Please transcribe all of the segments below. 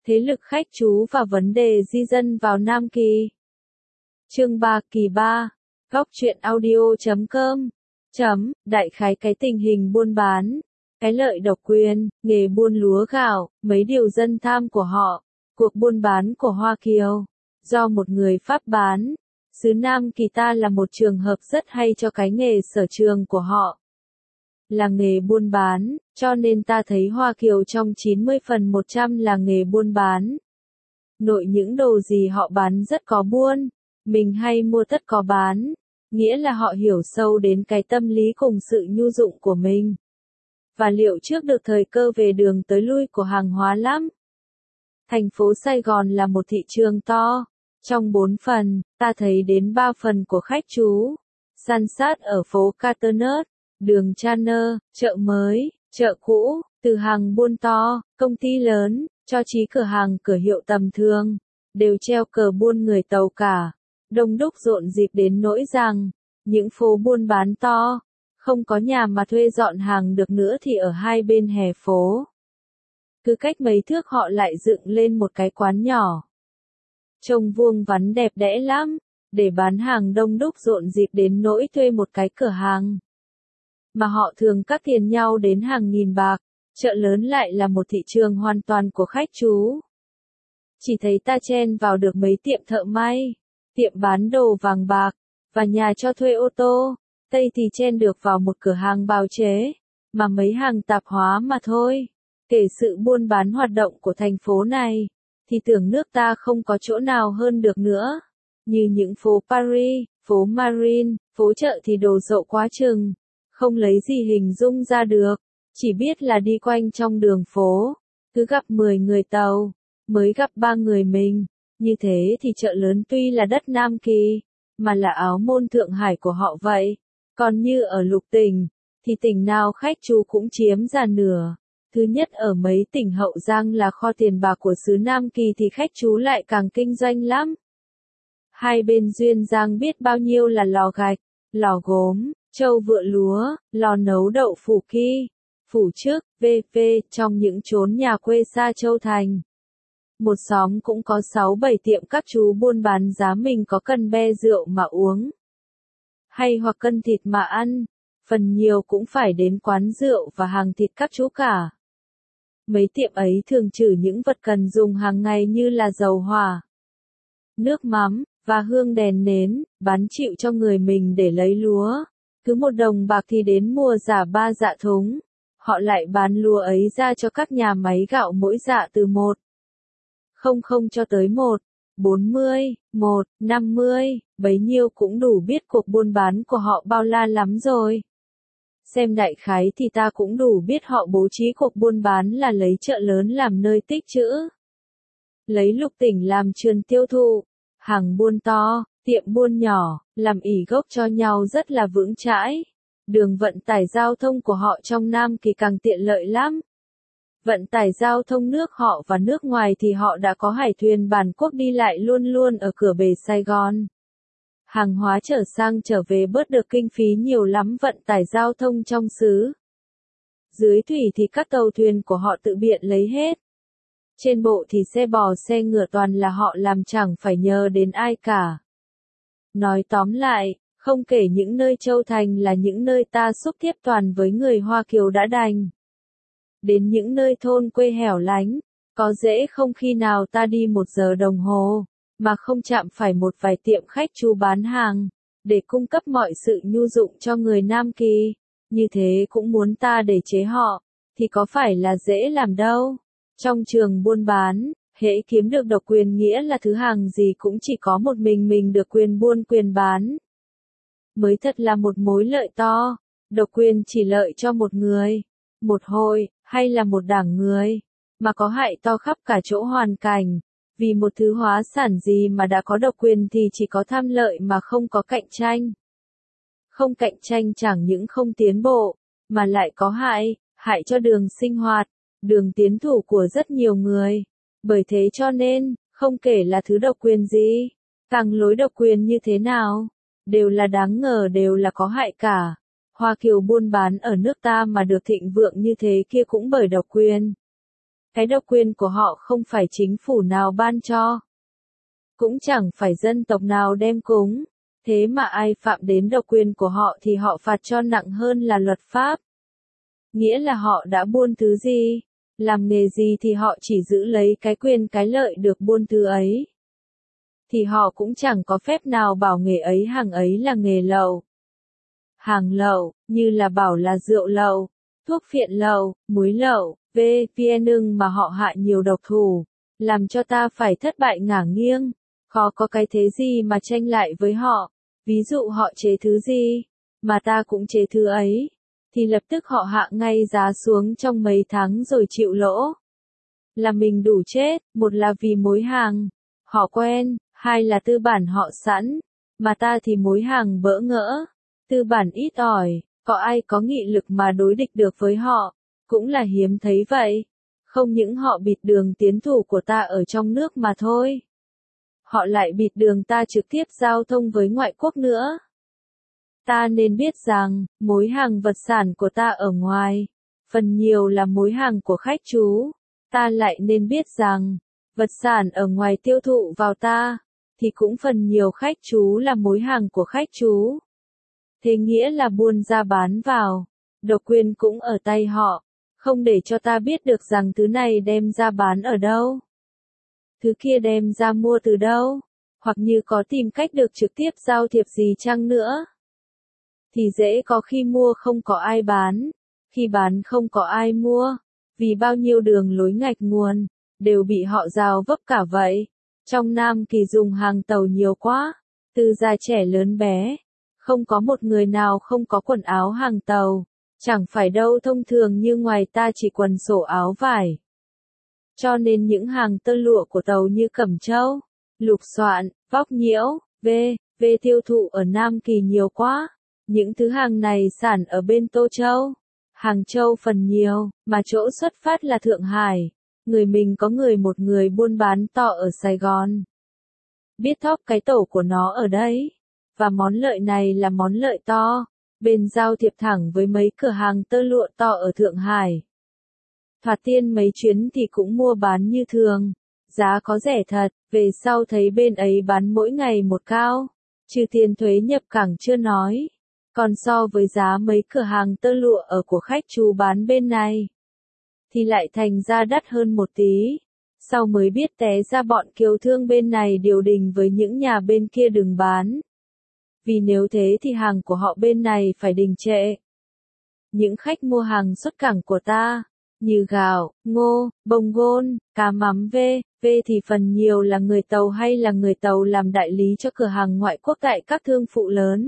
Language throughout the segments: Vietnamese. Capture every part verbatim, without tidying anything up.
Thế lực khách trú và vấn đề di dân vào Nam Kỳ. Chương ba, kỳ ba. Góc truyện audio chấm com. Chấm, đại khái cái tình hình buôn bán, cái lợi độc quyền, nghề buôn lúa gạo, mấy điều dân tham của họ, cuộc buôn bán của Hoa Kiều, do một người Pháp bán. Xứ Nam Kỳ ta là một trường hợp rất hay cho cái nghề sở trường của họ. Là nghề buôn bán, cho nên ta thấy Hoa Kiều trong chín mươi phần một trăm là nghề buôn bán. Nội những đồ gì họ bán rất có buôn, mình hay mua tất có bán, nghĩa là họ hiểu sâu đến cái tâm lý cùng sự nhu dụng của mình. Và liệu trước được thời cơ về đường tới lui của hàng hóa lắm. Thành phố Sài Gòn là một thị trường to. Trong bốn phần, ta thấy đến ba phần của khách trú, san sát ở phố Caternus, đường Channer, chợ mới, chợ cũ, từ hàng buôn to, công ty lớn, cho chí cửa hàng cửa hiệu tầm thường, đều treo cờ buôn người Tàu cả, đông đúc rộn rịp đến nỗi rằng, những phố buôn bán to, không có nhà mà thuê dọn hàng được nữa thì ở hai bên hè phố. Cứ cách mấy thước họ lại dựng lên một cái quán nhỏ. Trông vuông vắn đẹp đẽ lắm, để bán hàng đông đúc rộn rịp đến nỗi thuê một cái cửa hàng. Mà họ thường cắt tiền nhau đến hàng nghìn bạc, chợ lớn lại là một thị trường hoàn toàn của khách trú. Chỉ thấy ta chen vào được mấy tiệm thợ may, tiệm bán đồ vàng bạc, và nhà cho thuê ô tô, Tây thì chen được vào một cửa hàng bào chế, mà mấy hàng tạp hóa mà thôi. Kể sự buôn bán hoạt động của thành phố này, thì tưởng nước ta không có chỗ nào hơn được nữa. Như những phố Paris, phố Marine, phố chợ thì đồ rộ quá chừng, không lấy gì hình dung ra được, chỉ biết là đi quanh trong đường phố, cứ gặp mười người Tàu, mới gặp ba người mình, như thế thì chợ lớn tuy là đất Nam Kỳ, mà là áo môn Thượng Hải của họ vậy, còn như ở lục tỉnh, thì tỉnh nào khách trú cũng chiếm ra nửa. Thứ nhất ở mấy tỉnh Hậu Giang là kho tiền bạc của xứ Nam Kỳ thì khách trú lại càng kinh doanh lắm. Hai bên Duyên Giang biết bao nhiêu là lò gạch, lò gốm, trâu vựa lúa, lò nấu đậu phủ Ki, phủ trước, vê vê trong những chốn nhà quê xa Châu Thành. Một xóm cũng có sáu bảy tiệm các chú buôn bán giá mình có cần be rượu mà uống, hay hoặc cân thịt mà ăn, phần nhiều cũng phải đến quán rượu và hàng thịt các chú cả. Mấy tiệm ấy thường trừ những vật cần dùng hàng ngày như là dầu hỏa, nước mắm, và hương đèn nến, bán chịu cho người mình để lấy lúa. Cứ một đồng bạc thì đến mua giả ba dạ thúng. Họ lại bán lúa ấy ra cho các nhà máy gạo mỗi dạ từ một không không cho tới một bốn mươi, một năm mươi, bấy nhiêu cũng đủ biết cuộc buôn bán của họ bao la lắm rồi. Xem đại khái thì ta cũng đủ biết họ bố trí cuộc buôn bán là lấy chợ lớn làm nơi tích trữ, lấy lục tỉnh làm trường tiêu thụ, hàng buôn to, tiệm buôn nhỏ, làm ỷ gốc cho nhau rất là vững chãi. Đường vận tải giao thông của họ trong Nam Kỳ càng tiện lợi lắm. Vận tải giao thông nước họ và nước ngoài thì họ đã có hải thuyền bản quốc đi lại luôn luôn ở cửa bể Sài Gòn. Hàng hóa chở sang trở về bớt được kinh phí nhiều lắm vận tải giao thông trong xứ. Dưới thủy thì các tàu thuyền của họ tự biện lấy hết. Trên bộ thì xe bò xe ngựa toàn là họ làm chẳng phải nhờ đến ai cả. Nói tóm lại, không kể những nơi Châu Thành là những nơi ta xúc tiếp toàn với người Hoa Kiều đã đành. Đến những nơi thôn quê hẻo lánh, có dễ không khi nào ta đi một giờ đồng hồ, mà không chạm phải một vài tiệm khách trú bán hàng, để cung cấp mọi sự nhu dụng cho người Nam Kỳ. Như thế cũng muốn ta để chế họ, thì có phải là dễ làm đâu. Trong trường buôn bán, hễ kiếm được độc quyền nghĩa là thứ hàng gì cũng chỉ có một mình mình được quyền buôn quyền bán. Mới thật là một mối lợi to, độc quyền chỉ lợi cho một người, một hội, hay là một đảng người, mà có hại to khắp cả chỗ hoàn cảnh. Vì một thứ hóa sản gì mà đã có độc quyền thì chỉ có tham lợi mà không có cạnh tranh. Không cạnh tranh chẳng những không tiến bộ, mà lại có hại, hại cho đường sinh hoạt, đường tiến thủ của rất nhiều người. Bởi thế cho nên, không kể là thứ độc quyền gì, càng lối độc quyền như thế nào, đều là đáng ngờ đều là có hại cả. Hoa Kiều buôn bán ở nước ta mà được thịnh vượng như thế kia cũng bởi độc quyền. Cái độc quyền của họ không phải chính phủ nào ban cho. Cũng chẳng phải dân tộc nào đem cúng. Thế mà ai phạm đến độc quyền của họ thì họ phạt cho nặng hơn là luật pháp. Nghĩa là họ đã buôn thứ gì, làm nghề gì thì họ chỉ giữ lấy cái quyền cái lợi được buôn thứ ấy. Thì họ cũng chẳng có phép nào bảo nghề ấy hàng ấy là nghề lậu. Hàng lậu, như là bảo là rượu lậu, thuốc phiện lậu, muối lậu, vê vn mà họ hạ nhiều độc thủ, làm cho ta phải thất bại ngả nghiêng, khó có cái thế gì mà tranh lại với họ. Ví dụ họ chế thứ gì, mà ta cũng chế thứ ấy, thì lập tức họ hạ ngay giá xuống trong mấy tháng rồi chịu lỗ. Là mình đủ chết, một là vì mối hàng, họ quen, hai là tư bản họ sẵn, mà ta thì mối hàng bỡ ngỡ, tư bản ít ỏi, có ai có nghị lực mà đối địch được với họ, cũng là hiếm thấy vậy. Không những họ bịt đường tiến thủ của ta ở trong nước mà thôi. Họ lại bịt đường ta trực tiếp giao thông với ngoại quốc nữa. Ta nên biết rằng, mối hàng vật sản của ta ở ngoài, phần nhiều là mối hàng của khách trú. Ta lại nên biết rằng, vật sản ở ngoài tiêu thụ vào ta, thì cũng phần nhiều khách trú là mối hàng của khách trú. Thế nghĩa là buôn ra bán vào, độc quyền cũng ở tay họ, không để cho ta biết được rằng thứ này đem ra bán ở đâu. Thứ kia đem ra mua từ đâu, hoặc như có tìm cách được trực tiếp giao thiệp gì chăng nữa. Thì dễ có khi mua không có ai bán, khi bán không có ai mua, vì bao nhiêu đường lối ngạch nguồn, đều bị họ rào vấp cả vậy. Trong Nam Kỳ dùng hàng tàu nhiều quá, từ già trẻ lớn bé, không có một người nào không có quần áo hàng tàu, chẳng phải đâu thông thường như ngoài ta chỉ quần sổ áo vải. Cho nên những hàng tơ lụa của tàu như cẩm châu, lục soạn, vóc nhiễu, v, v tiêu thụ ở Nam Kỳ nhiều quá. Những thứ hàng này sản ở bên Tô Châu, Hàng Châu phần nhiều, mà chỗ xuất phát là Thượng Hải. Người mình có người một người buôn bán to ở Sài Gòn. Biết thóp cái tổ của nó ở đấy. Và món lợi này là món lợi to. Bên giao thiệp thẳng với mấy cửa hàng tơ lụa to ở Thượng Hải. Thoạt tiên mấy chuyến thì cũng mua bán như thường. Giá có rẻ thật, về sau thấy bên ấy bán mỗi ngày một cao. Trừ tiền thuế nhập cảng chưa nói. Còn so với giá mấy cửa hàng tơ lụa ở của khách trú bán bên này, thì lại thành ra đắt hơn một tí. Sau mới biết té ra bọn kiều thương bên này điều đình với những nhà bên kia đừng bán. Vì nếu thế thì hàng của họ bên này phải đình trệ. Những khách mua hàng xuất cảng của ta, như gạo, ngô, bông gôn, cá mắm v, v thì phần nhiều là người Tàu hay là người Tàu làm đại lý cho cửa hàng ngoại quốc tại các thương phụ lớn.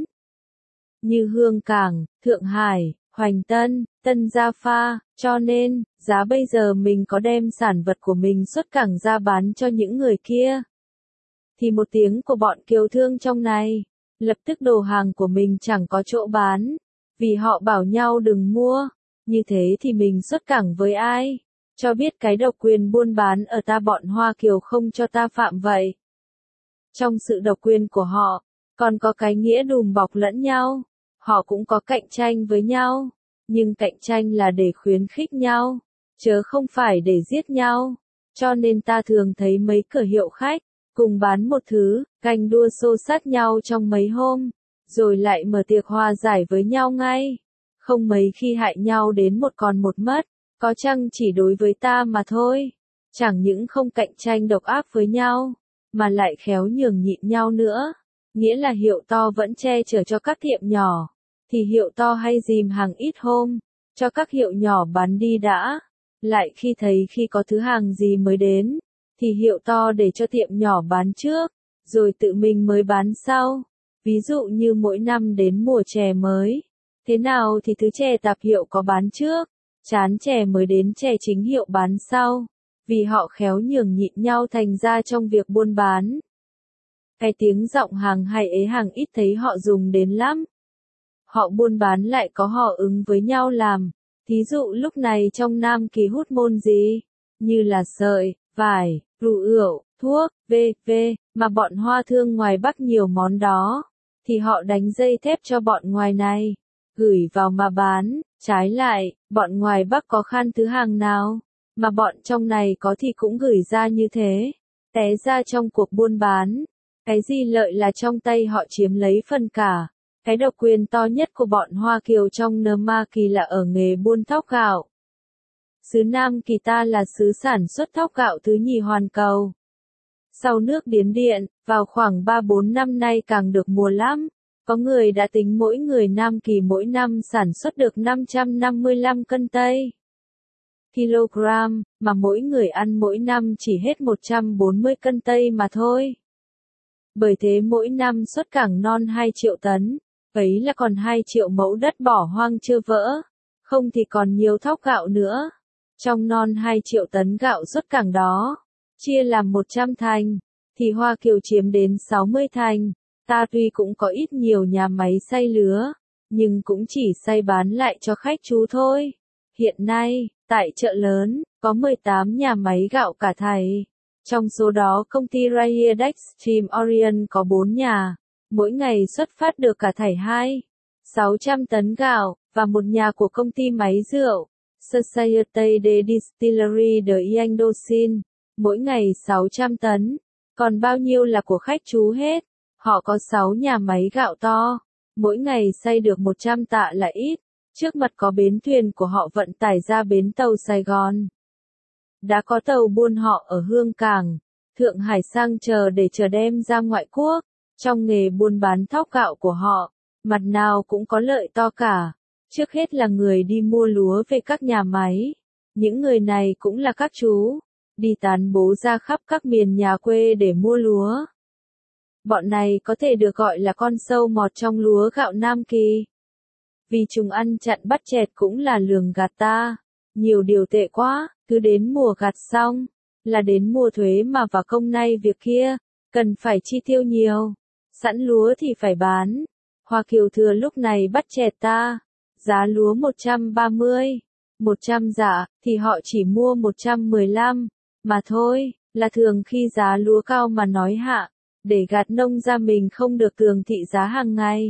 Như Hương Cảng, Thượng Hải, Hoành Tân, Tân Gia Pha, cho nên, giá bây giờ mình có đem sản vật của mình xuất cảng ra bán cho những người kia. Thì một tiếng của bọn kiều thương trong này, lập tức đồ hàng của mình chẳng có chỗ bán, vì họ bảo nhau đừng mua, như thế thì mình xuất cảng với ai, cho biết cái độc quyền buôn bán ở ta bọn Hoa Kiều không cho ta phạm vậy. Trong sự độc quyền của họ, còn có cái nghĩa đùm bọc lẫn nhau. Họ cũng có cạnh tranh với nhau, nhưng cạnh tranh là để khuyến khích nhau, chớ không phải để giết nhau. Cho nên ta thường thấy mấy cửa hiệu khách, cùng bán một thứ, ganh đua xô sát nhau trong mấy hôm, rồi lại mở tiệc hòa giải với nhau ngay. Không mấy khi hại nhau đến một còn một mất, có chăng chỉ đối với ta mà thôi. Chẳng những không cạnh tranh độc ác với nhau, mà lại khéo nhường nhịn nhau nữa. Nghĩa là hiệu to vẫn che chở cho các tiệm nhỏ, thì hiệu to hay dìm hàng ít hôm, cho các hiệu nhỏ bán đi đã. Lại khi thấy khi có thứ hàng gì mới đến, thì hiệu to để cho tiệm nhỏ bán trước, rồi tự mình mới bán sau. Ví dụ như mỗi năm đến mùa chè mới, thế nào thì thứ chè tạp hiệu có bán trước, chán chè mới đến chè chính hiệu bán sau, vì họ khéo nhường nhịn nhau thành ra trong việc buôn bán. Cái tiếng giọng hàng hay ế hàng ít thấy họ dùng đến lắm. Họ buôn bán lại có họ ứng với nhau làm. Thí dụ lúc này trong Nam Kỳ hút môn gì, như là sợi, vải, rượu ửu, thuốc, vân vân, mà bọn Hoa thương ngoài Bắc nhiều món đó, thì họ đánh dây thép cho bọn ngoài này, gửi vào mà bán. Trái lại, bọn ngoài Bắc có khan thứ hàng nào, mà bọn trong này có thì cũng gửi ra như thế, té ra trong cuộc buôn bán, cái gì lợi là trong tay họ chiếm lấy phần cả. Cái độc quyền to nhất của bọn Hoa Kiều trong Nam Kỳ là ở nghề buôn thóc gạo. Xứ Nam Kỳ ta là xứ sản xuất thóc gạo thứ nhì hoàn cầu. Sau nước Điến Điện, vào khoảng ba bốn năm nay càng được mùa lắm. Có người đã tính mỗi người Nam Kỳ mỗi năm sản xuất được năm trăm năm mươi lăm cân tây kg, mà mỗi người ăn mỗi năm chỉ hết một trăm bốn mươi cân tây mà thôi. Bởi thế mỗi năm xuất cảng non hai triệu tấn, ấy là còn hai triệu mẫu đất bỏ hoang chưa vỡ, không thì còn nhiều thóc gạo nữa. Trong non hai triệu tấn gạo xuất cảng đó, chia làm một trăm thành, thì Hoa Kiều chiếm đến sáu mươi thành. Ta tuy cũng có ít nhiều nhà máy xay lứa, nhưng cũng chỉ xay bán lại cho khách chú thôi. Hiện nay, tại chợ lớn, có mười tám nhà máy gạo cả thảy. Trong số đó công ty Raier Extreme Orient có bốn nhà, mỗi ngày xuất phát được cả thảy hai nghìn sáu trăm tấn gạo, và một nhà của công ty máy rượu, Société de Distillerie de Indochine, mỗi ngày sáu trăm tấn. Còn bao nhiêu là của khách chú hết? Họ có sáu nhà máy gạo to, mỗi ngày xay được một trăm tạ là ít. Trước mặt có bến thuyền của họ vận tải ra bến tàu Sài Gòn. Đã có tàu buôn họ ở Hương Cảng, Thượng Hải sang chờ để chờ đem ra ngoại quốc. Trong nghề buôn bán thóc gạo của họ, mặt nào cũng có lợi to cả. Trước hết là người đi mua lúa về các nhà máy. Những người này cũng là các chú, đi tán bố ra khắp các miền nhà quê để mua lúa. Bọn này có thể được gọi là con sâu mọt trong lúa gạo Nam Kỳ. Vì chúng ăn chặn bắt chẹt cũng là lường gạt ta. Nhiều điều tệ quá, cứ đến mùa gặt xong, là đến mùa thuế mà vào công nay việc kia, cần phải chi tiêu nhiều. Sẵn lúa thì phải bán. Hoa Kiều thừa lúc này bắt chẹt ta. Giá lúa một trăm ba mươi, một trăm dạ, thì họ chỉ mua một trăm mười lăm, mà thôi, là thường khi giá lúa cao mà nói hạ, để gạt nông ra mình không được tường thị giá hàng ngày.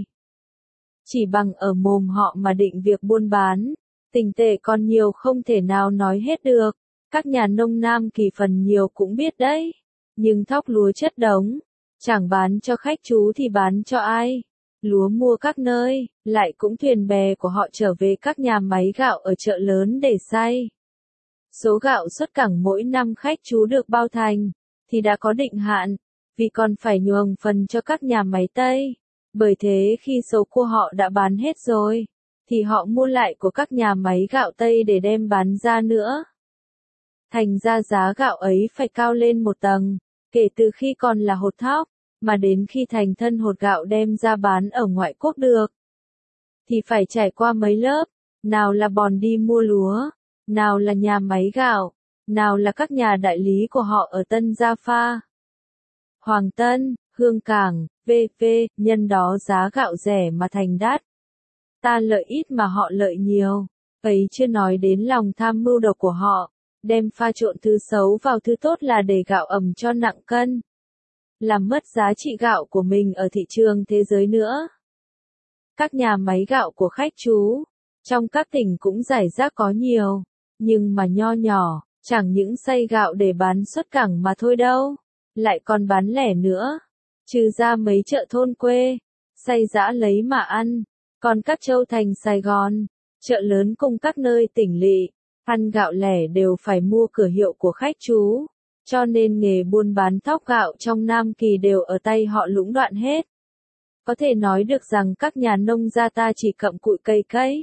Chỉ bằng ở mồm họ mà định việc buôn bán, tình tệ còn nhiều không thể nào nói hết được. Các nhà nông Nam Kỳ phần nhiều cũng biết đấy, nhưng thóc lúa chất đống, chẳng bán cho khách chú thì bán cho ai? Lúa mua các nơi, lại cũng thuyền bè của họ trở về các nhà máy gạo ở chợ lớn để xay. Số gạo xuất cảng mỗi năm khách chú được bao thành, thì đã có định hạn, vì còn phải nhường phần cho các nhà máy Tây. Bởi thế khi số của họ đã bán hết rồi, thì họ mua lại của các nhà máy gạo Tây để đem bán ra nữa. Thành ra giá gạo ấy phải cao lên một tầng, kể từ khi còn là hột thóc, mà đến khi thành thân hột gạo đem ra bán ở ngoại quốc được, thì phải trải qua mấy lớp, nào là bòn đi mua lúa, nào là nhà máy gạo, nào là các nhà đại lý của họ ở Tân Gia Pha, Hoàng Tân, Hương Cảng, vân vân, nhân đó giá gạo rẻ mà thành đắt. Ta lợi ít mà họ lợi nhiều, ấy chưa nói đến lòng tham mưu độc của họ, đem pha trộn thứ xấu vào thứ tốt là để gạo ẩm cho nặng cân, làm mất giá trị gạo của mình ở thị trường thế giới nữa. Các nhà máy gạo của khách chú, trong các tỉnh cũng rải rác có nhiều, nhưng mà nho nhỏ, chẳng những xay gạo để bán xuất cảng mà thôi đâu, lại còn bán lẻ nữa, trừ ra mấy chợ thôn quê, xay giã lấy mà ăn, còn các châu thành Sài Gòn, chợ lớn cùng các nơi tỉnh lỵ, ăn gạo lẻ đều phải mua cửa hiệu của khách chú. Cho nên nghề buôn bán thóc gạo trong Nam Kỳ đều ở tay họ lũng đoạn hết. Có thể nói được rằng các nhà nông gia ta chỉ cặm cụi cây cấy.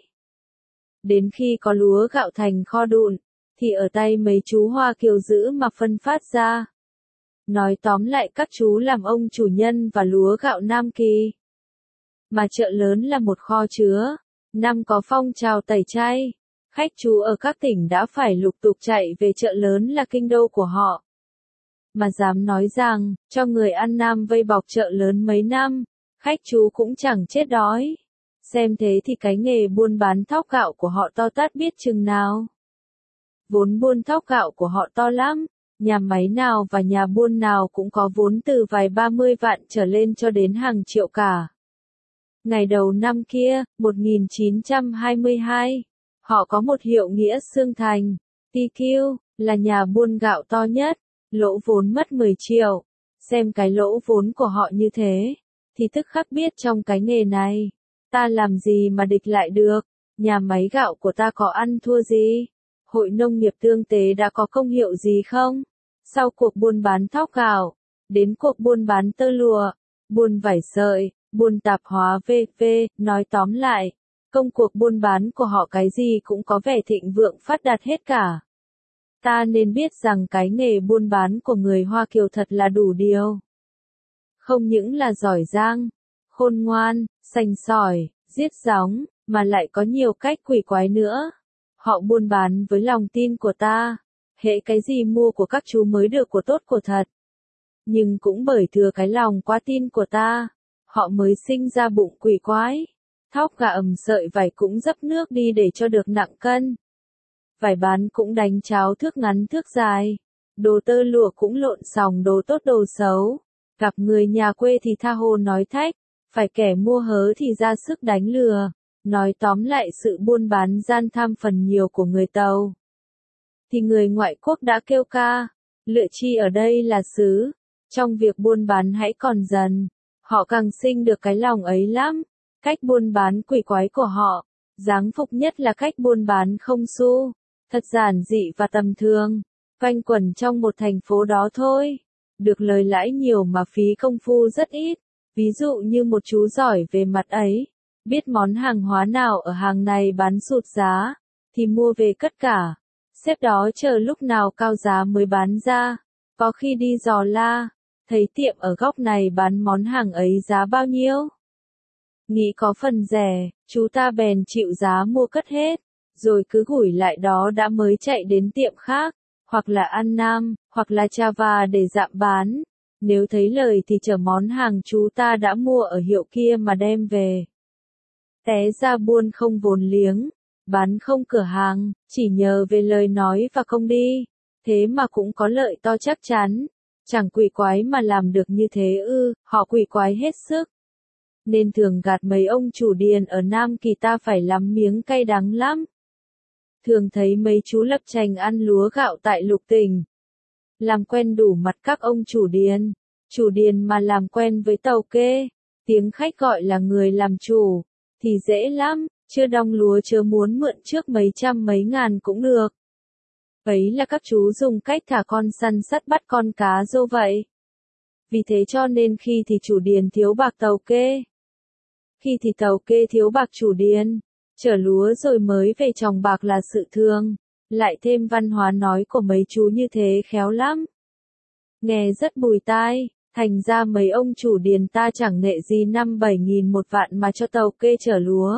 Đến khi có lúa gạo thành kho đụn, thì ở tay mấy chú Hoa Kiều giữ mà phân phát ra. Nói tóm lại các chú làm ông chủ nhân và lúa gạo Nam Kỳ. Mà chợ lớn là một kho chứa. Năm có phong trào tẩy chay, khách chú ở các tỉnh đã phải lục tục chạy về chợ lớn là kinh đô của họ. Mà dám nói rằng, cho người ăn Nam vây bọc chợ lớn mấy năm, khách chú cũng chẳng chết đói. Xem thế thì cái nghề buôn bán thóc gạo của họ to tát biết chừng nào. Vốn buôn thóc gạo của họ to lắm, nhà máy nào và nhà buôn nào cũng có vốn từ vài ba mươi vạn trở lên cho đến hàng triệu cả. Ngày đầu năm kia, một nghìn chín trăm hai mươi hai, họ có một hiệu nghĩa xương thành, tê quy, là nhà buôn gạo to nhất, lỗ vốn mất mười triệu. Xem cái lỗ vốn của họ như thế, thì tức khắc biết trong cái nghề này, ta làm gì mà địch lại được, nhà máy gạo của ta có ăn thua gì, hội nông nghiệp tương tế đã có công hiệu gì không? Sau cuộc buôn bán thóc gạo, đến cuộc buôn bán tơ lụa, buôn vải sợi, buôn tạp hóa vân vân, nói tóm lại, công cuộc buôn bán của họ cái gì cũng có vẻ thịnh vượng phát đạt hết cả. Ta nên biết rằng cái nghề buôn bán của người Hoa Kiều thật là đủ điều. Không những là giỏi giang, khôn ngoan, sành sỏi, giết gióng, mà lại có nhiều cách quỷ quái nữa. Họ buôn bán với lòng tin của ta, hễ cái gì mua của các chú mới được của tốt của thật. Nhưng cũng bởi thừa cái lòng quá tin của ta, họ mới sinh ra bụng quỷ quái. Thóc gà ẩm sợi vải cũng dấp nước đi để cho được nặng cân. Vải bán cũng đánh cháo thước ngắn thước dài. Đồ tơ lụa cũng lộn xòng đồ tốt đồ xấu. Gặp người nhà quê thì tha hồ nói thách, phải kẻ mua hớ thì ra sức đánh lừa. Nói tóm lại sự buôn bán gian tham phần nhiều của người Tàu. Thì người ngoại quốc đã kêu ca, lựa chi ở đây là xứ. Trong việc buôn bán hãy còn dần, họ càng sinh được cái lòng ấy lắm. Cách buôn bán quỷ quái của họ, giáng phục nhất là cách buôn bán không xu, thật giản dị và tầm thường, quanh quẩn trong một thành phố đó thôi. Được lời lãi nhiều mà phí công phu rất ít, ví dụ như một chú giỏi về mặt ấy, biết món hàng hóa nào ở hàng này bán sụt giá, thì mua về cất cả, xếp đó chờ lúc nào cao giá mới bán ra, có khi đi dò la, thấy tiệm ở góc này bán món hàng ấy giá bao nhiêu. Nghĩ có phần rẻ, chú ta bèn chịu giá mua cất hết, rồi cứ gửi lại đó đã mới chạy đến tiệm khác, hoặc là An Nam, hoặc là Java để dạm bán. Nếu thấy lời thì chở món hàng chú ta đã mua ở hiệu kia mà đem về. Té ra buôn không vốn liếng, bán không cửa hàng, chỉ nhờ về lời nói và công đi, thế mà cũng có lợi to chắc chắn. Chẳng quỷ quái mà làm được như thế ư, họ quỷ quái hết sức. Nên thường gạt mấy ông chủ điền ở Nam Kỳ ta phải lắm miếng cay đắng lắm. Thường thấy mấy chú lập chành ăn lúa gạo tại Lục Tỉnh. Làm quen đủ mặt các ông chủ điền. Chủ điền mà làm quen với tàu kê, tiếng khách gọi là người làm chủ, thì dễ lắm, chưa đong lúa chớ muốn mượn trước mấy trăm mấy ngàn cũng được. Ấy là các chú dùng cách thả con săn sắt bắt con cá rô vậy. Vì thế cho nên khi thì chủ điền thiếu bạc tàu kê. Khi thì tàu kê thiếu bạc chủ điền, chở lúa rồi mới về trồng bạc là sự thường, lại thêm văn hóa nói của mấy chú như thế khéo lắm. Nghe rất bùi tai, thành ra mấy ông chủ điền ta chẳng nệ gì năm bảy nghìn một vạn mà cho tàu kê chở lúa.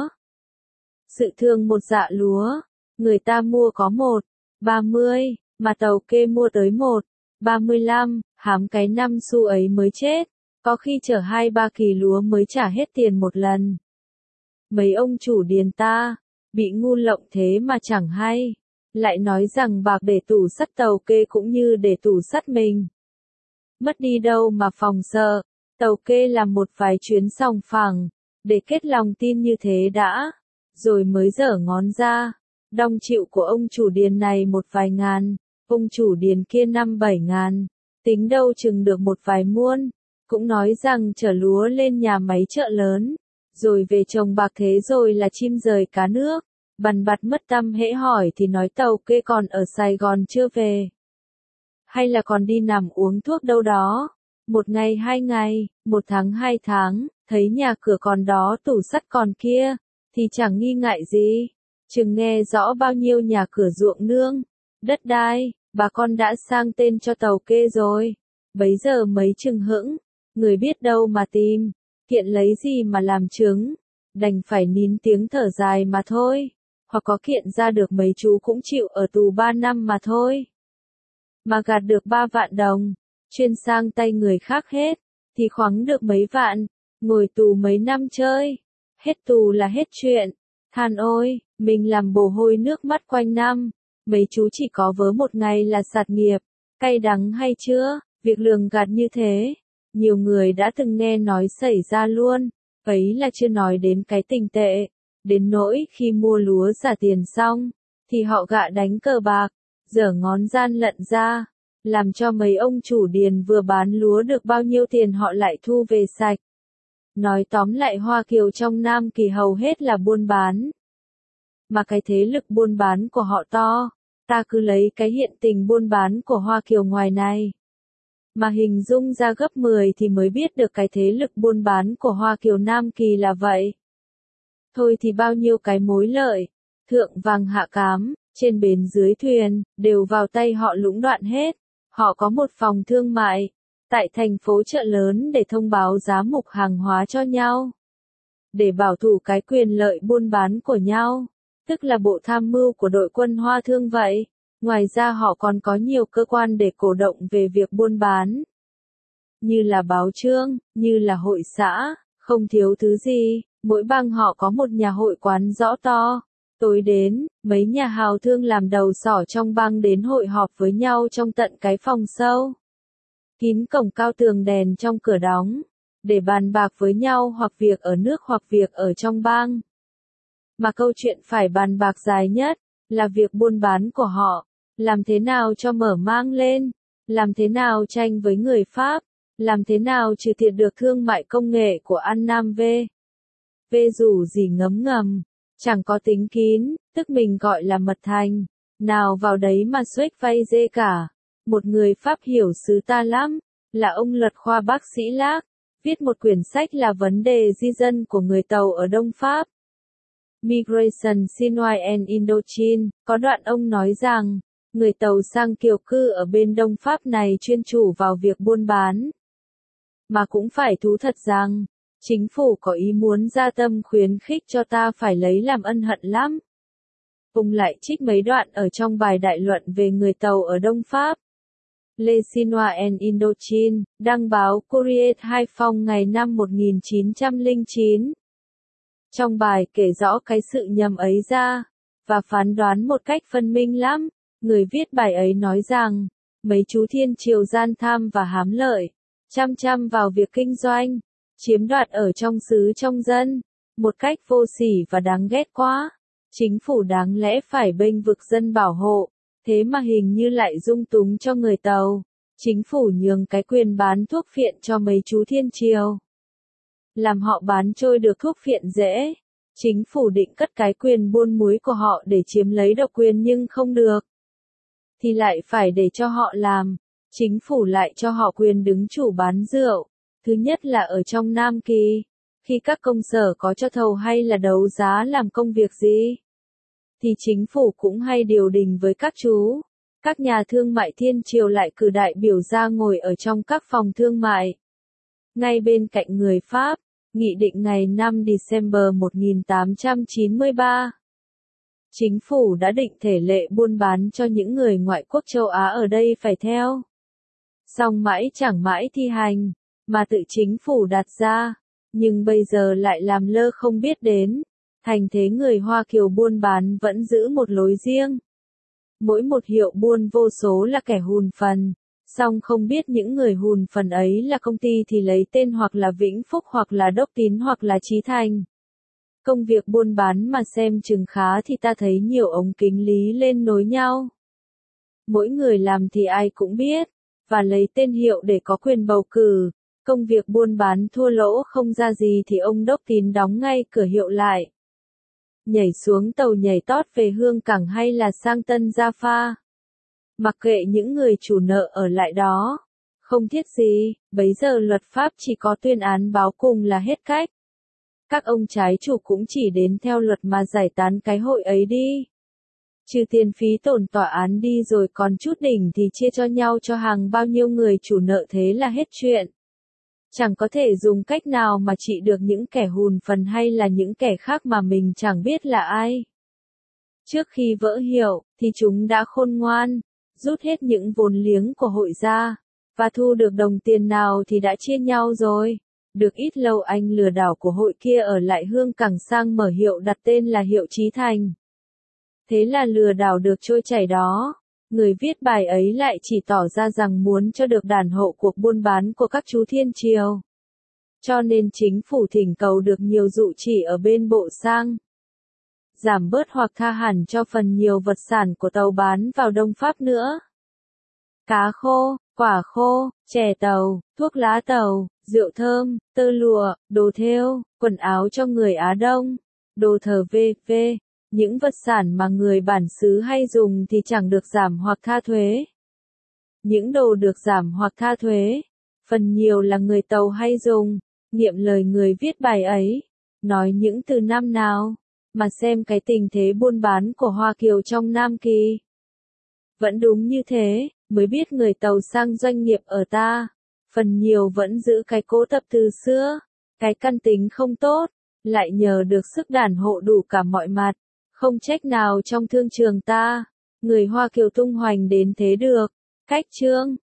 Sự thường một dạ lúa, người ta mua có một, ba mươi, mà tàu kê mua tới một, ba mươi lăm, hám cái năm xu ấy mới chết. Có khi chở hai ba kỳ lúa mới trả hết tiền một lần. Mấy ông chủ điền ta, bị ngu lộng thế mà chẳng hay. Lại nói rằng bạc để tủ sắt tàu kê cũng như để tủ sắt mình. Mất đi đâu mà phòng sợ, tàu kê làm một vài chuyến sòng phẳng, để kết lòng tin như thế đã, rồi mới dở ngón ra. Đong chịu của ông chủ điền này một vài ngàn, ông chủ điền kia năm bảy ngàn, tính đâu chừng được một vài muôn. Cũng nói rằng chở lúa lên nhà máy chợ lớn, rồi về trồng bạc thế rồi là chim rời cá nước, bằn bặt mất tăm hễ hỏi thì nói tàu kê còn ở Sài Gòn chưa về. Hay là còn đi nằm uống thuốc đâu đó, một ngày hai ngày, một tháng hai tháng, thấy nhà cửa còn đó tủ sắt còn kia, thì chẳng nghi ngại gì, chừng nghe rõ bao nhiêu nhà cửa ruộng nương, đất đai, bà con đã sang tên cho tàu kê rồi, bấy giờ mấy chừng hững. Người biết đâu mà tìm, kiện lấy gì mà làm chứng, đành phải nín tiếng thở dài mà thôi, hoặc có kiện ra được mấy chú cũng chịu ở tù ba năm mà thôi. Mà gạt được ba vạn đồng, chuyên sang tay người khác hết, thì khoắng được mấy vạn, ngồi tù mấy năm chơi, hết tù là hết chuyện. Than ôi, mình làm bồ hôi nước mắt quanh năm, mấy chú chỉ có vớ một ngày là sạt nghiệp, cay đắng hay chưa, việc lường gạt như thế. Nhiều người đã từng nghe nói xảy ra luôn, ấy là chưa nói đến cái tình tệ, đến nỗi khi mua lúa giả tiền xong, thì họ gạ đánh cờ bạc, giở ngón gian lận ra, làm cho mấy ông chủ điền vừa bán lúa được bao nhiêu tiền họ lại thu về sạch. Nói tóm lại Hoa Kiều trong Nam Kỳ hầu hết là buôn bán. Mà cái thế lực buôn bán của họ to, ta cứ lấy cái hiện tình buôn bán của Hoa Kiều ngoài này mà hình dung ra gấp mười thì mới biết được cái thế lực buôn bán của Hoa Kiều Nam Kỳ là vậy. Thôi thì bao nhiêu cái mối lợi, thượng vàng hạ cám, trên bến dưới thuyền, đều vào tay họ lũng đoạn hết. Họ có một phòng thương mại tại thành phố chợ lớn để thông báo giá mục hàng hóa cho nhau, để bảo thủ cái quyền lợi buôn bán của nhau, tức là bộ tham mưu của đội quân Hoa Thương vậy. Ngoài ra họ còn có nhiều cơ quan để cổ động về việc buôn bán, như là báo chương, như là hội xã, không thiếu thứ gì. Mỗi bang họ có một nhà hội quán rõ to. Tối đến, mấy nhà hào thương làm đầu sỏ trong bang đến hội họp với nhau trong tận cái phòng sâu, kín cổng cao tường đèn trong cửa đóng, để bàn bạc với nhau hoặc việc ở nước hoặc việc ở trong bang. Mà câu chuyện phải bàn bạc dài nhất là việc buôn bán của họ, làm thế nào cho mở mang lên, làm thế nào tranh với người Pháp, làm thế nào trừ thiệt được thương mại công nghệ của An Nam V. V dù gì ngấm ngầm, chẳng có tính kín, tức mình gọi là mật thành, nào vào đấy mà xuếch vay dê cả. Một người Pháp hiểu xứ ta lắm, là ông Luật Khoa bác sĩ Lác, viết một quyển sách là vấn đề di dân của người Tàu ở Đông Pháp. Migration Sinwai and Indochine, có đoạn ông nói rằng, người Tàu sang kiều cư ở bên Đông Pháp này chuyên chủ vào việc buôn bán. Mà cũng phải thú thật rằng, chính phủ có ý muốn gia tâm khuyến khích cho ta phải lấy làm ân hận lắm. Ông lại trích mấy đoạn ở trong bài đại luận về người Tàu ở Đông Pháp. Les Chinois and Indochine, đăng báo Courrier Hai Phong ngày năm một nghìn chín trăm lẻ chín. Trong bài kể rõ cái sự nhầm ấy ra, và phán đoán một cách phân minh lắm. Người viết bài ấy nói rằng, mấy chú thiên triều gian tham và hám lợi, chăm chăm vào việc kinh doanh, chiếm đoạt ở trong xứ trong dân, một cách vô sỉ và đáng ghét quá. Chính phủ đáng lẽ phải bênh vực dân bảo hộ, thế mà hình như lại dung túng cho người Tàu. Chính phủ nhường cái quyền bán thuốc phiện cho mấy chú thiên triều, làm họ bán trôi được thuốc phiện dễ. Chính phủ định cất cái quyền buôn muối của họ để chiếm lấy độc quyền nhưng không được, thì lại phải để cho họ làm. Chính phủ lại cho họ quyền đứng chủ bán rượu. Thứ nhất là ở trong Nam Kỳ, khi các công sở có cho thầu hay là đấu giá làm công việc gì, thì chính phủ cũng hay điều đình với các chú. Các nhà thương mại thiên triều lại cử đại biểu ra ngồi ở trong các phòng thương mại, ngay bên cạnh người Pháp. Nghị định ngày năm December một nghìn tám trăm chín mươi ba. Chính phủ đã định thể lệ buôn bán cho những người ngoại quốc châu Á ở đây phải theo. Song mãi chẳng mãi thi hành, mà tự chính phủ đặt ra, nhưng bây giờ lại làm lơ không biết đến. Thành thế người Hoa Kiều buôn bán vẫn giữ một lối riêng. Mỗi một hiệu buôn vô số là kẻ hùn phần. Song không biết những người hùn phần ấy là công ty thì lấy tên hoặc là Vĩnh Phúc hoặc là Đốc Tín hoặc là Chí Thành. Công việc buôn bán mà xem chừng khá thì ta thấy nhiều ống kính lý lên nối nhau. Mỗi người làm thì ai cũng biết, và lấy tên hiệu để có quyền bầu cử. Công việc buôn bán thua lỗ không ra gì thì ông Đốc Tín đóng ngay cửa hiệu lại. Nhảy xuống tàu nhảy tót về Hương Cảng hay là sang Tân Gia Pha. Mặc kệ những người chủ nợ ở lại đó. Không thiết gì, bấy giờ luật pháp chỉ có tuyên án báo cùng là hết cách. Các ông trái chủ cũng chỉ đến theo luật mà giải tán cái hội ấy đi. Trừ tiền phí tổn tòa án đi rồi còn chút đỉnh thì chia cho nhau cho hàng bao nhiêu người chủ nợ thế là hết chuyện. Chẳng có thể dùng cách nào mà trị được những kẻ hùn phần hay là những kẻ khác mà mình chẳng biết là ai. Trước khi vỡ hiệu, thì chúng đã khôn ngoan, rút hết những vốn liếng của hội ra, và thu được đồng tiền nào thì đã chia nhau rồi. Được ít lâu anh lừa đảo của hội kia ở lại Hương Cảng sang mở hiệu đặt tên là hiệu Chí Thành. Thế là lừa đảo được trôi chảy đó. Người viết bài ấy lại chỉ tỏ ra rằng muốn cho được đàn hộ cuộc buôn bán của các chú thiên triều. Cho nên chính phủ thỉnh cầu được nhiều dụ chỉ ở bên bộ sang. giảm bớt hoặc tha hẳn cho phần nhiều vật sản của tàu bán vào Đông Pháp nữa. Cá khô, quả khô, chè tàu, thuốc lá tàu, rượu thơm, tơ lụa, đồ thêu, quần áo cho người Á Đông, đồ thờ vân vân Những vật sản mà người bản xứ hay dùng thì chẳng được giảm hoặc tha thuế. Những đồ được giảm hoặc tha thuế, phần nhiều là người Tàu hay dùng. Nghiệm lời người viết bài ấy, nói những từ năm nào, mà xem cái tình thế buôn bán của Hoa Kiều trong Nam Kỳ. Vẫn đúng như thế, mới biết người Tàu sang doanh nghiệp ở ta, phần nhiều vẫn giữ cái cố tập từ xưa, cái căn tính không tốt, lại nhờ được sức đàn hộ đủ cả mọi mặt, không trách nào trong thương trường ta, người Hoa Kiều tung hoành đến thế được. Cách chương